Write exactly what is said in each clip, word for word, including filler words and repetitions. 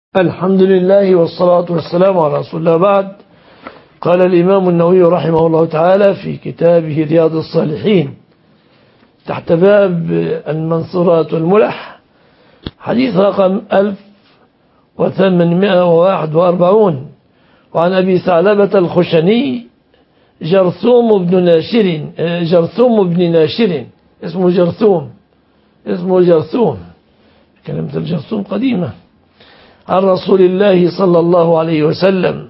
الحمد لله والصلاة والسلام على رسول الله. بعد، قال الإمام النووي رحمه الله تعالى في كتابه رياض الصالحين تحت باب المنصورات والملح حديث رقم ألف وثمانمائة وواحد وأربعون، وعن أبي ثعلبة الخشني جرثوم بن ناشر جرثوم بن ناشر اسمه جرثوم اسمه جرثوم كلمة الجرثوم قديمة، عن رسول الله صلى الله عليه وسلم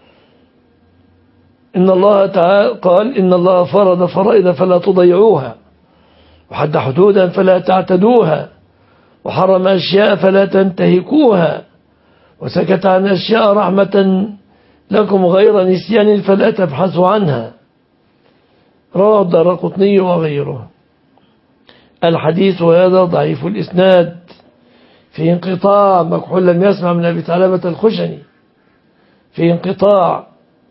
إن الله تعالى قال: إن الله فرض فرائض فلا تضيعوها، وحد حدودا فلا تعتدوها، وحرم أشياء فلا تنتهكوها، وسكت عن أشياء رحمة لكم غير نسيان فلا تبحثوا عنها. رواه الدارقطني وغيره. الحديث هذا ضعيف الإسناد، في انقطاع، مكحول لم يسمع من أبي ثعلبة الخشني، في انقطاع.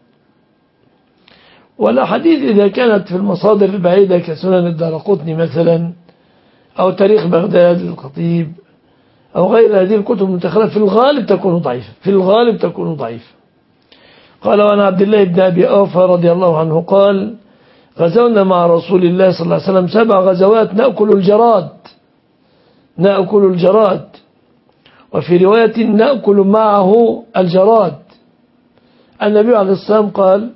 والأحاديث إذا كانت في المصادر البعيدة كسنن الدارقطني مثلا أو تاريخ بغداد للخطيب أو غير هذه الكتب المتخلفة، في الغالب تكون ضعيفة في الغالب تكون ضعيفة. قال: وعن عبد الله بن أبي أوفى رضي الله عنه قال: غزونا مع رسول الله صلى الله عليه وسلم سبع غزوات نأكل الجراد نأكل الجراد وفي رواية نأكل معه الجراد. النبي عليه الصلاة والسلام قال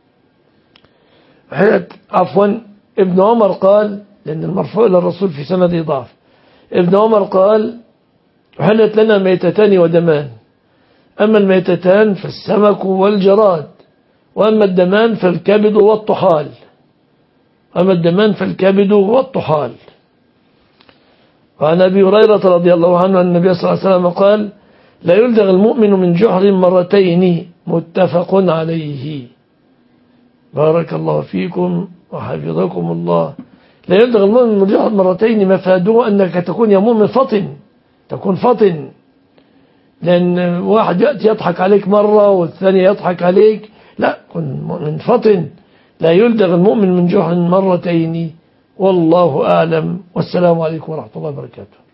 عفوا ابن عمر قال، لأن المرفوع إلى الرسول في سند ضعف، ابن عمر قال: حلت لنا ميتتان ودمان، أما الميتتان فالسمك والجراد، وأما الدمان فالكبد والطحال أما الدمان فالكبد والطحال. وعن أبي هريرة رضي الله عنه أن النبي صلى الله عليه وسلم قال: لا يلدغ المؤمن من جحر مرتين، متفق عليه. بارك الله فيكم وحفظكم الله. لا يلدغ المؤمن من جحر مرتين مفاده أنك تكون يا مؤمن فطن، تكون فطن، لأن واحد يأتي يضحك عليك مرة والثاني يضحك عليك، لا، كن مؤمن فطن. لا يلدغ المؤمن من جحر مرتين، والله أعلم، والسلام عليكم ورحمة الله وبركاته.